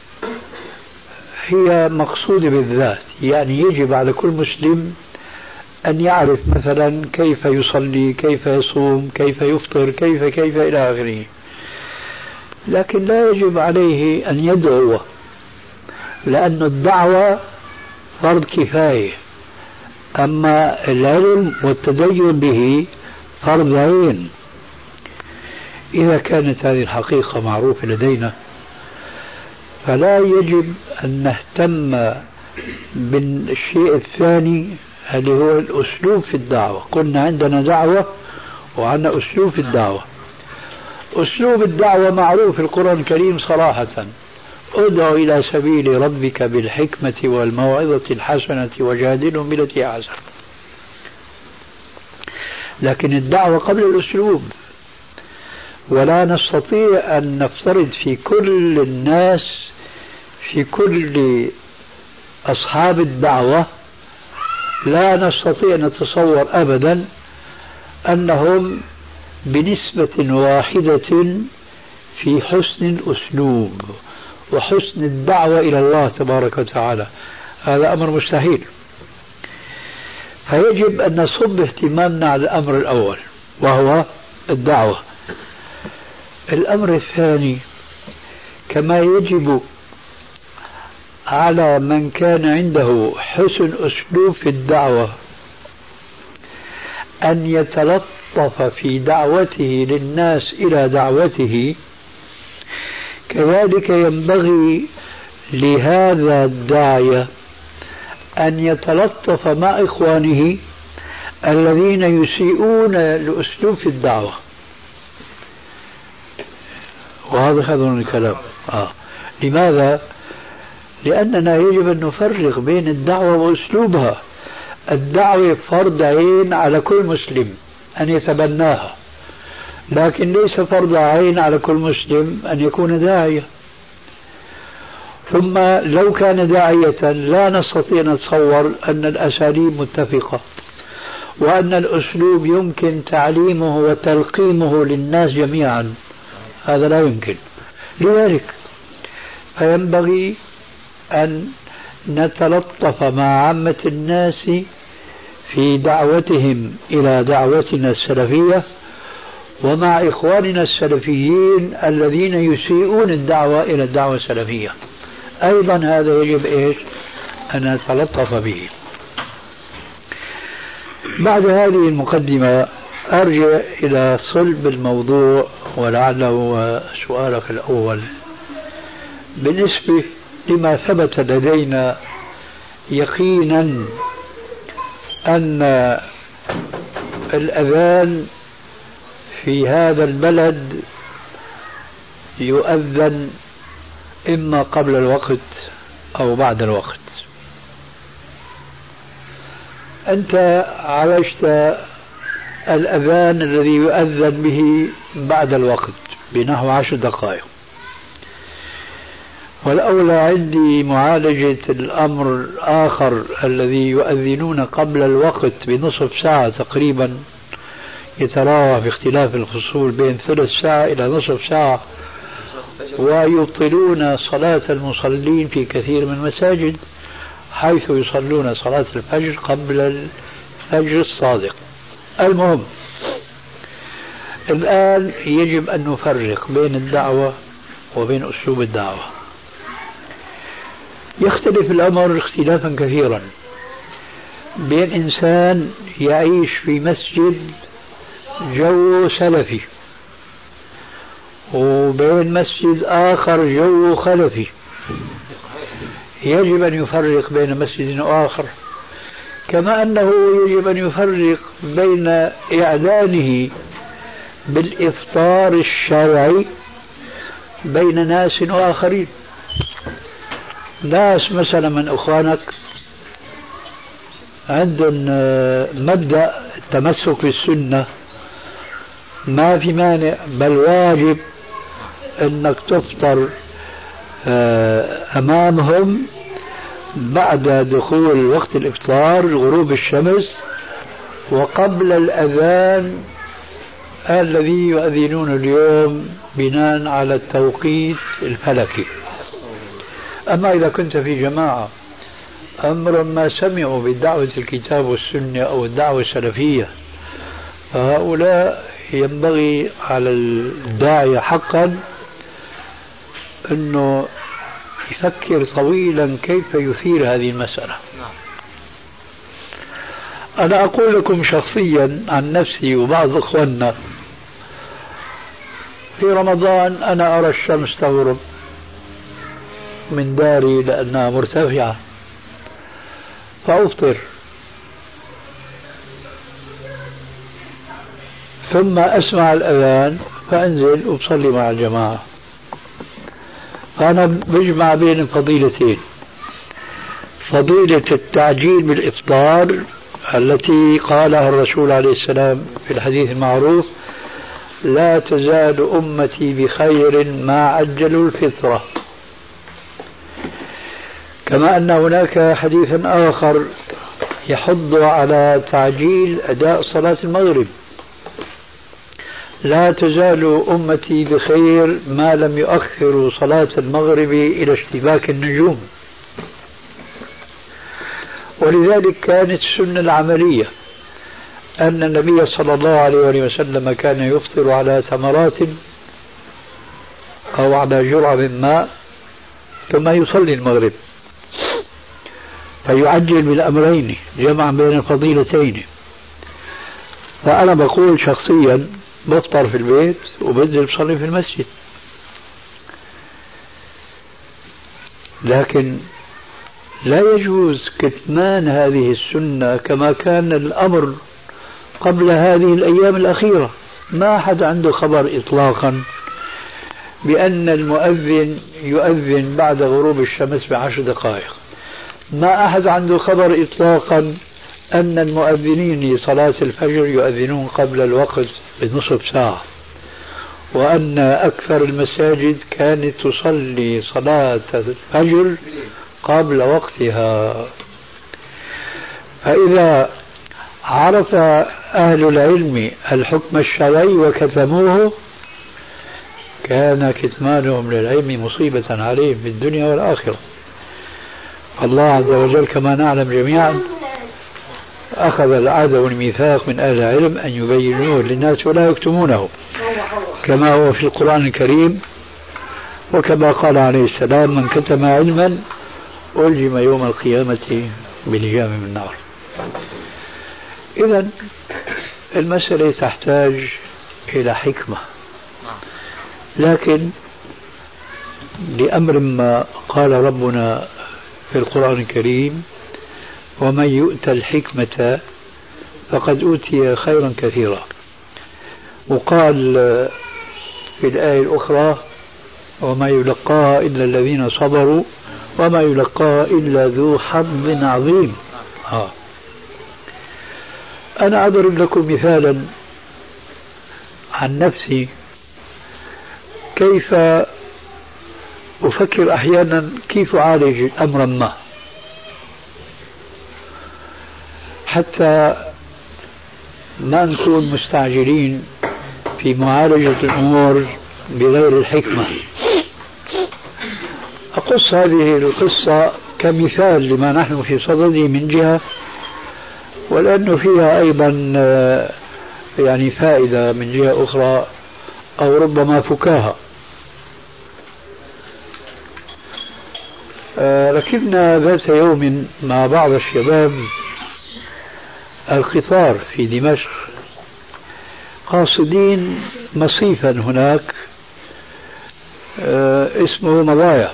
هي مقصودة بالذات. يعني يجب على كل مسلم أن يعرف مثلا كيف يصلي، كيف يصوم، كيف يفطر، كيف إلى آخره. لكن لا يجب عليه أن يدعو، لأن الدعوة فرض كفاية، أما العلم والتدين به فرض عين. إذا كانت هذه الحقيقة معروفة لدينا فلا يجب أن نهتم بالشيء الثاني اللي هو الأسلوب في الدعوة. قلنا عندنا دعوة وعندنا أسلوب في الدعوة. أسلوب الدعوة معروف في القرآن الكريم صراحة: ادع إلى سبيل ربك بالحكمة والموعظة الحسنة وجادلهم بالتي أحسن. لكن الدعوة قبل الأسلوب، ولا نستطيع أن نفترض في كل الناس، في كل أصحاب الدعوة، لا نستطيع أن نتصور أبدا أنهم بنسبة واحدة في حسن الأسلوب وحسن الدعوة إلى الله تبارك وتعالى. هذا أمر مستحيل. فيجب أن نصب اهتمامنا على الأمر الأول وهو الدعوة. الأمر الثاني كما يجب على من كان عنده حسن أسلوب في الدعوة أن يتلطف في دعوته للناس إلى دعوته، كذلك ينبغي لهذا الداعية أن يتلطف مع إخوانه الذين يسيئون الأسلوب في الدعوة. وهذا هذا الكلام. لماذا؟ لأننا يجب أن نفرق بين الدعوة وأسلوبها. الدعوة فرض عين على كل مسلم أن يتبناها، لكن ليس فرض عين على كل مسلم أن يكون داعية. ثم لو كان داعية لا نستطيع نتصور أن الأساليب متفقة وأن الأسلوب يمكن تعليمه وتلقيمه للناس جميعا، هذا لا يمكن. لذلك فينبغي أن نتلطف مع عامة الناس في دعوتهم إلى دعوتنا السلفية ومع إخواننا السلفيين الذين يسيئون الدعوة إلى الدعوة السلفية، أيضا هذا يجب أن نتلطف به. بعد هذه المقدمة أرجع إلى صلب الموضوع ولعله سؤالك الأول بالنسبة لما ثبت لدينا يقينا أن الأذان في هذا البلد يؤذن إما قبل الوقت أو بعد الوقت. أنت عالجت الأذان الذي يؤذن به بعد الوقت بنحو 10 دقائق، والأولى عندي معالجة الأمر الآخر الذي يؤذنون قبل الوقت بنصف ساعة تقريبا، يتراوح في اختلاف الفصول بين ثلث ساعة إلى نصف ساعة، ويبطلون صلاة المصلين في كثير من المساجد حيث يصلون صلاة الفجر قبل الفجر الصادق. المهم الآن يجب أن نفرق بين الدعوة وبين أسلوب الدعوة. يختلف الأمر اختلافا كثيرا بين إنسان يعيش في مسجد جو سلفي وبين مسجد آخر جو خلفي. يجب أن يفرق بين مسجد وآخر، كما أنه يجب أن يفرق بين إعلانه بالإفطار الشرعي بين ناس وآخرين. ناس مثلا من أخوانك عندهم مبدأ التمسك بالسنة، ما في مانع بل واجب أنك تفطر أمامهم بعد دخول وقت الإفطار غروب الشمس وقبل الأذان الذي يؤذنون اليوم بناء على التوقيت الفلكي. أما إذا كنت في جماعة أمر ما سمعوا بدعوة الكتاب والسنة أو الدعوة السلفية، فهؤلاء ينبغي على الداعية حقا أنه يفكر طويلا كيف يثير هذه المسألة. أنا أقول لكم شخصيا عن نفسي وبعض أخواننا، في رمضان أنا أرى الشمس تغرب من داري لأنها مرتفعة فأفطر، ثم أسمع الأذان فأنزل وأصلي مع الجماعة. فأنا بجمع بين فضيلتين: فضيلة التعجيل بالإفطار التي قالها الرسول عليه السلام في الحديث المعروف: لا تزال أمتي بخير ما عجلوا الفطرة. كما أن هناك حديث آخر يحض على تعجيل أداء صلاة المغرب: لا تزال أمتي بخير ما لم يؤخروا صلاة المغرب إلى اشتباك النجوم. ولذلك كانت السنة العملية أن النبي صلى الله عليه وسلم كان يفطر على تمرات أو على جرعة من ماء ثم يصلي المغرب، فيعجل بالأمرين جمعا بين الفضيلتين. فأنا بقول شخصيا بفطر في البيت وبنزل بصلي في المسجد، لكن لا يجوز كتمان هذه السنة كما كان الأمر قبل هذه الأيام الأخيرة. ما أحد عنده خبر إطلاقا بأن المؤذن يؤذن بعد غروب الشمس ب10 دقائق. ما أحد عنده خبر إطلاقا أن المؤذنين لصلاة الفجر يؤذنون قبل الوقت بنصف ساعة. وأن أكثر المساجد كانت تصلي صلاة الفجر قبل وقتها. فإذا عرف أهل العلم الحكم الشرعي وكتموه كان كتمانهم للعلم مصيبة عليهم في الدنيا والآخرة. الله عز وجل كما نعلم جميعا أخذ العهد والميثاق من أهل العلم أن يبينوه للناس ولا يكتمونه، كما هو في القرآن الكريم، وكما قال عليه السلام: من كتم علما ألجم يوم القيامة بلجام من نار. إذن المسألة تحتاج إلى حكمة، لكن لأمر ما قال ربنا في القرآن الكريم: ومن يؤت الحكمة فقد أوتي خيرا كثيرا. وقال في الآية الأخرى: وما يلقاها إلا الذين صبروا وما يلقاها إلا ذو حظ عظيم. أنا أضرب لكم مثالا عن نفسي كيف أفكر أحيانا كيف أعالج أمرا ما، حتى ما نكون مستعجلين في معالجة الأمور بغير الحكمة. أقص هذه القصة كمثال لما نحن في صدده من جهة، ولأنه فيها أيضا يعني فائدة من جهة أخرى أو ربما فكاهة. ركبنا ذات يوم مع بعض الشباب القطار في دمشق قاصدين مصيفا هناك اسمه مضايا،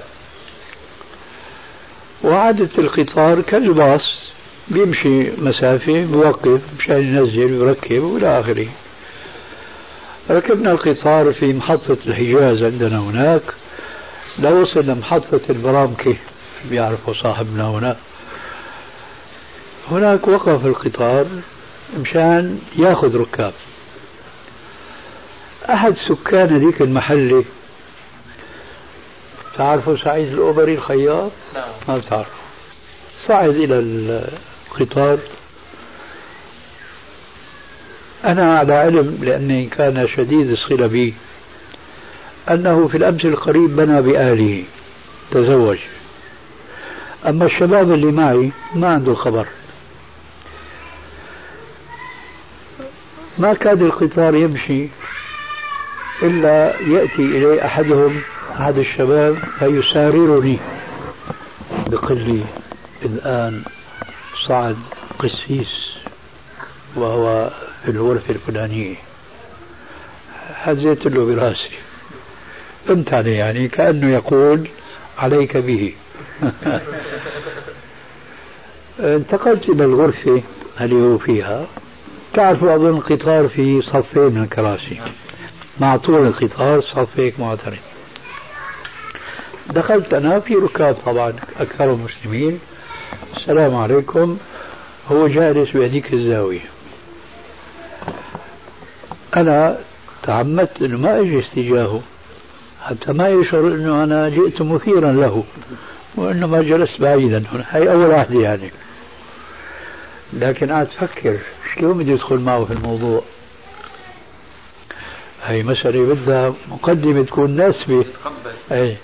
وعادة القطار كالباص بيمشي مسافة بوقف مشان ينزل ويركب وإلى آخره. ركبنا القطار في محطة الحجاز عندنا هناك، لو وصل لمحطة البرامكي بيعرفوا صاحبنا هناك وقف القطار مشان ياخذ ركاب. أحد سكان ذيك المحلة، تعرفوا سعيد الأوبري الخياط؟ ما بتعرفوا. صعد إلى القطار. أنا على علم لأني كان شديد الصلة بي أنه في الأمس القريب بنى بأهله، تزوج. أما الشباب اللي معي ما عنده خبر. ما كاد القطار يمشي إلا يأتي إلي أحد الشباب فيساررني، بيقول لي: الآن صعد قسيس وهو في الغرفة الفلانية. هزيت له براسي، قمت عليه يعني كأنه يقول: عليك به. انتقلت إلى الغرفة اللي هو فيها. تعرفوا أظن القطار في صفين من الكراسي، مع طول القطار صف هيك معترض. دخلت أنا في ركاب طبعا أكثر مسلمين. السلام عليكم. هو جالس بهذيك الزاوية. أنا تعمدت أنه ما أجلس تجاهه حتى ما يشعر أنه أنا جئت مثيرا له، وإنما جلست بعيدا. هاي أول واحدة يعني. لكن قاعد أفكر شلون بدي أدخل معه في الموضوع. هاي مسألة بدها مقدمة تكون ناسبة. أي.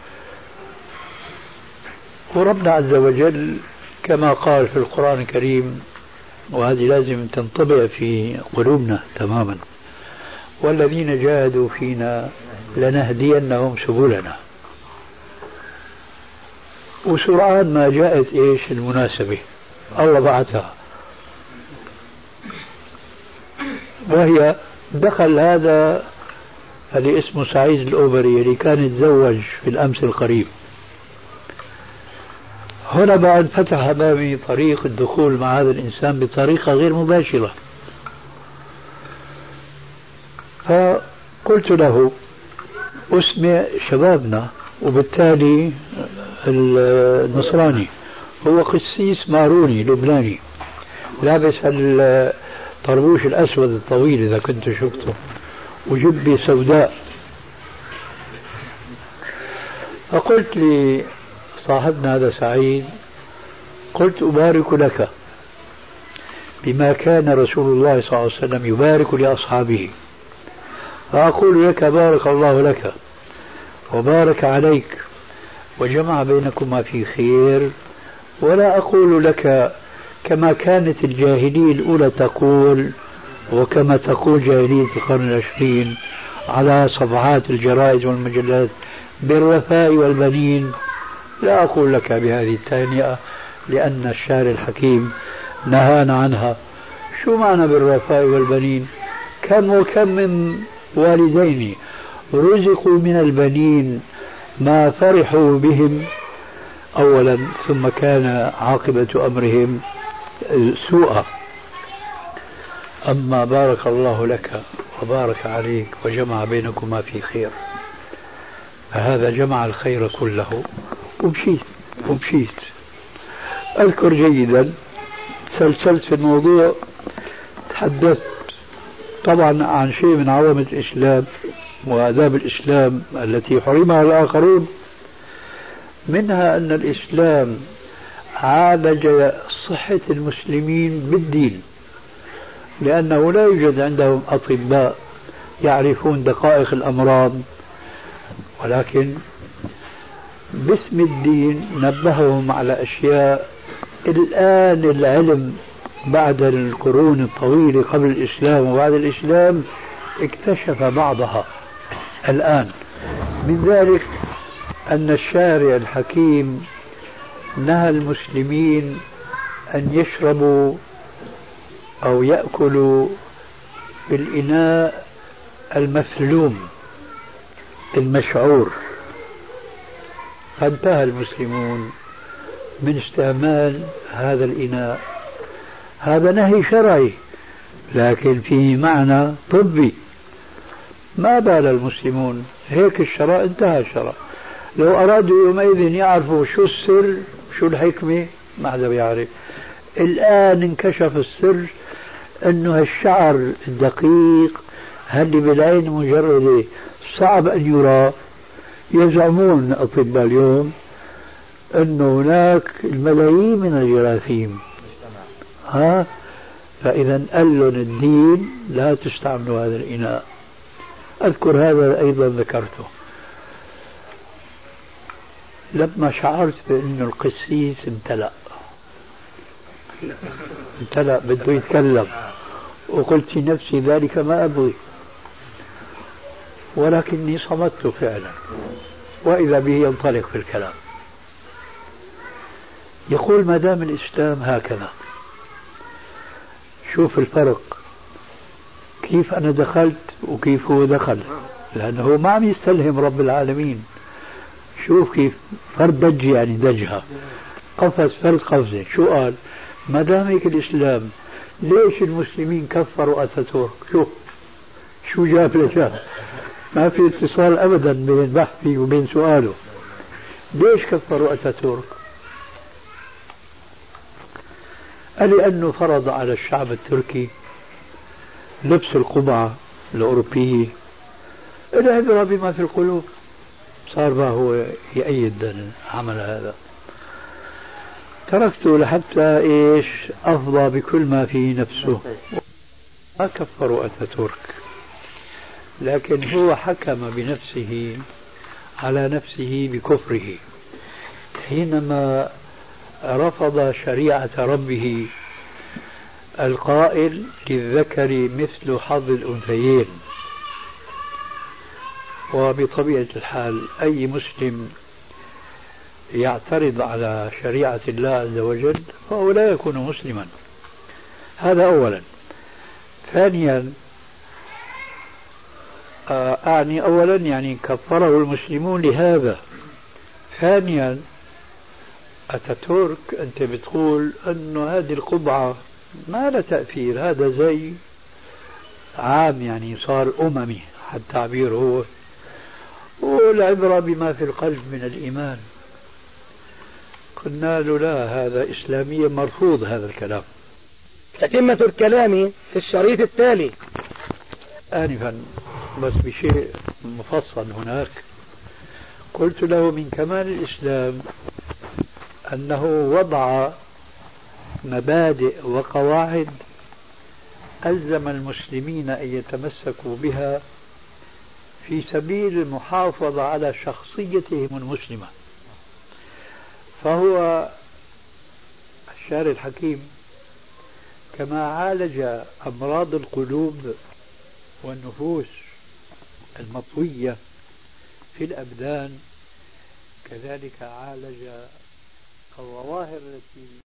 وربنا عز وجل كما قال في القرآن الكريم، وهذه لازم تنطبع في قلوبنا تماما: والذين جاهدوا فينا لنهدينهم سبلنا. وسرعان ما جاءت إيش المناسبة الله بعثها، وهي دخل هذا اللي اسمه سعيد الأوبري اللي كان يتزوج في الأمس القريب. هنا بعد فتح أمامي طريق الدخول مع هذا الإنسان بطريقة غير مباشرة. فقلت له: اسمع شبابنا، وبالتالي النصراني هو قسيس ماروني لبناني لابس الطربوش الأسود الطويل إذا كنت شفته، وجبة سوداء فقلت لصاحبنا هذا سعيد، قلت أبارك لك بما كان رسول الله صلى الله عليه وسلم يبارك لأصحابه، فأقول لك بارك الله لك وبارك عليك وجمع بينكما في خير، ولا أقول لك كما كانت الجاهلية الأولى تقول وكما تقول جاهلية القرن العشرين على صفحات الجرائد والمجلات بالرفاء والبنين. لا أقول لك بهذه التهنئة لأن الشارع الحكيم نهانا عنها. شو معنى بالرفاء والبنين؟ كم وكم من والدين رزقوا من البنين ما فرحوا بهم أولا، ثم كان عاقبة أمرهم سوءا. أما بارك الله لك وبارك عليك وجمع بينكما في خير، فهذا جمع الخير كله. ومشيت أذكر جيدا سلسلت في الموضوع، تحدثت طبعا عن شيء من عظمة الإسلام وآداب الإسلام التي حرمها الآخرون، منها أن الإسلام عالج صحة المسلمين بالدين، لأنه لا يوجد عندهم أطباء يعرفون دقائق الأمراض، ولكن باسم الدين نبههم على أشياء الآن العلم بعد القرون الطويلة قبل الإسلام وبعد الإسلام اكتشف بعضها الآن. من ذلك أن الشارع الحكيم نهى المسلمين أن يشربوا أو يأكلوا بالإناء المثلوم المشعور، فانتهى المسلمون من استعمال هذا الإناء. هذا نهي شرعي لكن فيه معنى طبي. ما بال المسلمون هيك الشرع، انتهى الشرع. لو أرادوا يومئذ يعرفوا شو السر شو الحكمة ما حدا بيعرف. الآن انكشف السر انه الشعر الدقيق اللي بالعين مجردة صعب ان يرى. يزعمون اطباء اليوم انه هناك الملايين من الجراثيم، فاذا قال لهم الدين لا تستعملوا هذا الاناء. اذكر هذا ايضا ذكرته لما شعرت بأن القسيس امتلأ بده يتكلم، وقلت في نفسي ذلك ما أبغي، ولكني صمت فعلا، وإذا به ينطلق في الكلام. يقول ما دام الإسلام هكذا، شوف الفرق كيف أنا دخلت وكيف هو دخل، لأنه ما عم يستلهم رب العالمين. شوف كيف فرد دج، يعني دجها قفز فرد قفزة. شو قال؟ ما دام هيك الإسلام ليش المسلمين كفروا أتاتورك؟ شو جاب لجاب؟ ما في اتصال أبدا بين بحثي وبين سؤاله. ليش كفروا أتاتورك؟ قال لأنه فرض على الشعب التركي لبس القبعة الأوروبية. العبرة بما في القلوب. صار ما هو يأيد عمل هذا. تركته لحتى إيش أفضى بكل ما في نفسه. ما كفروا أتاتورك، لكن هو حكم بنفسه على نفسه بكفره حينما رفض شريعة ربه القائل للذكر مثل حظ الأنثيين. وبطبيعة الحال أي مسلم يعترض على شريعة الله عز وجل فهو لا يكون مسلما. هذا أولا. ثانيا أولا يعني كفره المسلمون لهذا. ثانيا أتاتورك أنت بتقول أنه هذه القبعة ما لها تأثير، هذا زي عام يعني صار أممي حتى تعبير هو، والعبرة بما في القلب من الإيمان. قلنا له لا، هذا إسلاميا مرفوض هذا الكلام. تتمة الكلام في الشريط التالي. آنفا بس بشيء مفصل هناك قلت له من كمال الإسلام أنه وضع مبادئ وقواعد ألزم المسلمين أن يتمسكوا بها في سبيل المحافظة على شخصيتهم المسلمة. فهو الشارع الحكيم كما عالج أمراض القلوب والنفوس المطوية في الأبدان كذلك عالج الظواهر التي